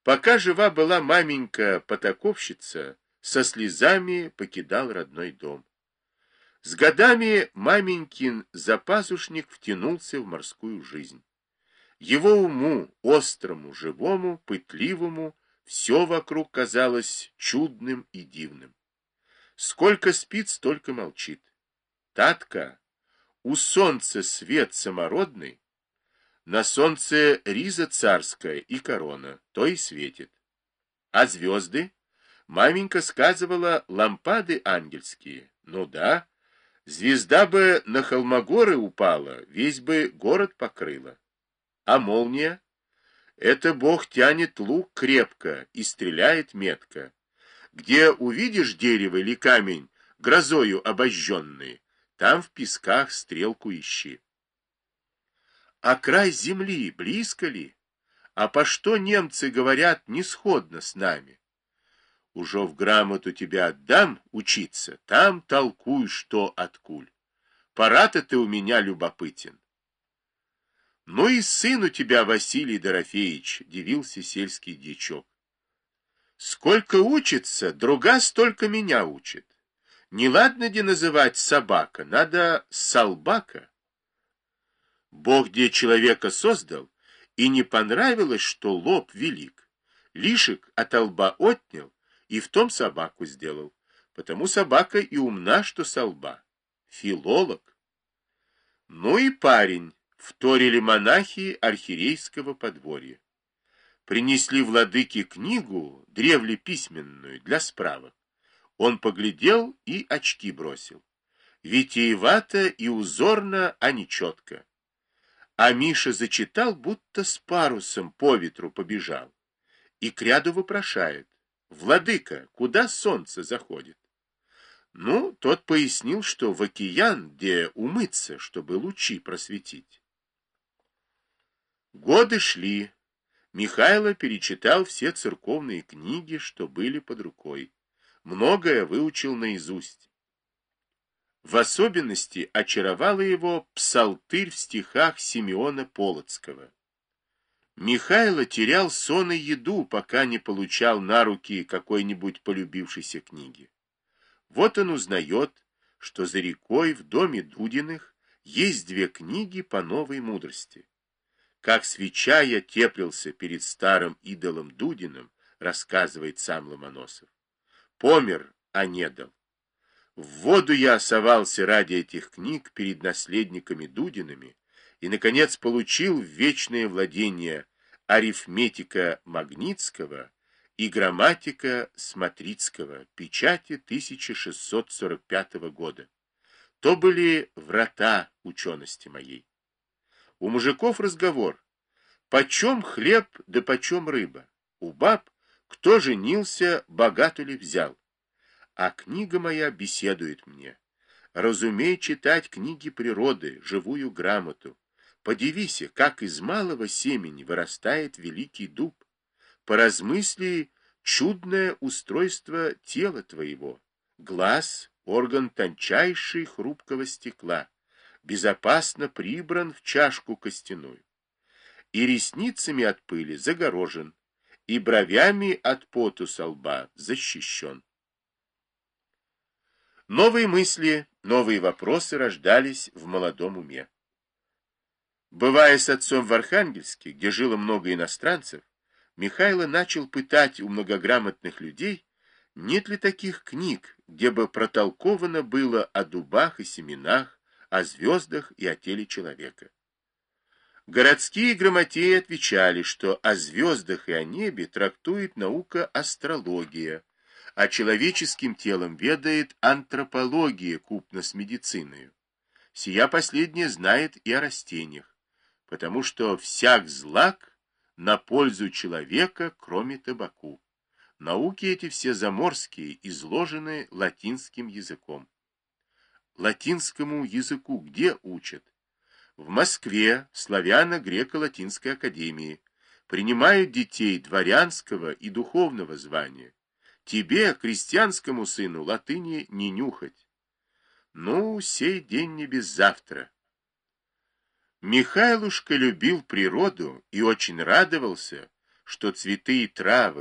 Пока жива была маменька-потаковщица, со слезами покидал родной дом. С годами маменькин запазушник втянулся в морскую жизнь. Его уму, острому, живому, пытливому, все вокруг казалось чудным и дивным. Сколько спит, столько молчит. Татка, у солнца свет самородный, на солнце риза царская и корона, то и светит. А звезды? Маменька сказывала, лампады ангельские. Ну да, звезда бы на Холмогоры упала, весь бы город покрыла. А молния? Это Бог тянет лук крепко и стреляет метко. Где увидишь дерево или камень, грозою обожженный, там в песках стрелку ищи. А край земли близко ли? А по что немцы говорят не сходно с нами? Уже в грамоту тебя отдам учиться, там толкуй, что откуль. Пора-то ты у меня любопытен. Ну и сын у тебя, Василий Дорофеевич, дивился сельский дьячок. Сколько учится, друга столько меня учит. Неладно где называть собака, надо салбака. Бог где человека создал, и не понравилось, что лоб велик. Лишек от лба отнял, и в том собаку сделал. Потому собака и умна, что со лба. Филолог. Ну и парень, вторили монахи архиерейского подворья. Принесли владыке книгу, древле письменную, для справок. Он поглядел и очки бросил. Витиевато и узорно, а не четко. А Миша зачитал, будто с парусом по ветру побежал. И кряду вопрошает: «Владыка, куда солнце заходит?» Ну, тот пояснил, что в океан, где умыться, чтобы лучи просветить. Годы шли. Михайло перечитал все церковные книги, что были под рукой. Многое выучил наизусть. В особенности очаровало его псалтырь в стихах Симеона Полоцкого. Михайло терял сон и еду, пока не получал на руки какой-нибудь полюбившейся книги. Вот он узнает, что за рекой в доме Дудиных есть две книги по новой мудрости. Как свеча я теплился перед старым идолом Дудиным, рассказывает сам Ломоносов. Помер, а не дал. В воду я совался ради этих книг перед наследниками Дудиными и, наконец, получил в вечное владение арифметика Магнитского и грамматика Смотрицкого, печати 1645 года. То были врата учености моей. У мужиков разговор. Почем хлеб да почем рыба? У баб кто женился, богату ли взял? А книга моя беседует мне. Разумей читать книги природы, живую грамоту. Подивися, как из малого семени вырастает великий дуб. Поразмысли чудное устройство тела твоего. Глаз — орган тончайший хрупкого стекла, безопасно прибран в чашку костяную. И ресницами от пыли загорожен, и бровями от поту со лба защищен. Новые мысли, новые вопросы рождались в молодом уме. Бывая с отцом в Архангельске, где жило много иностранцев, Михайло начал пытать у многограмотных людей, нет ли таких книг, где бы протолковано было о дубах и семенах, о звездах и о теле человека. Городские грамотеи отвечали, что о звездах и о небе трактует наука астрология, а человеческим телом ведает антропология купно с медициною. Сия последняя знает и о растениях, потому что всяк злак на пользу человека, кроме табаку. Науки эти все заморские, изложены латинским языком. Латинскому языку где учат? В Москве, славяно-греко-латинской академии, принимают детей дворянского и духовного звания. Тебе, крестьянскому сыну, латыни не нюхать. Ну, сей день не без завтра. Михайлушка любил природу и очень радовался, что цветы и травы,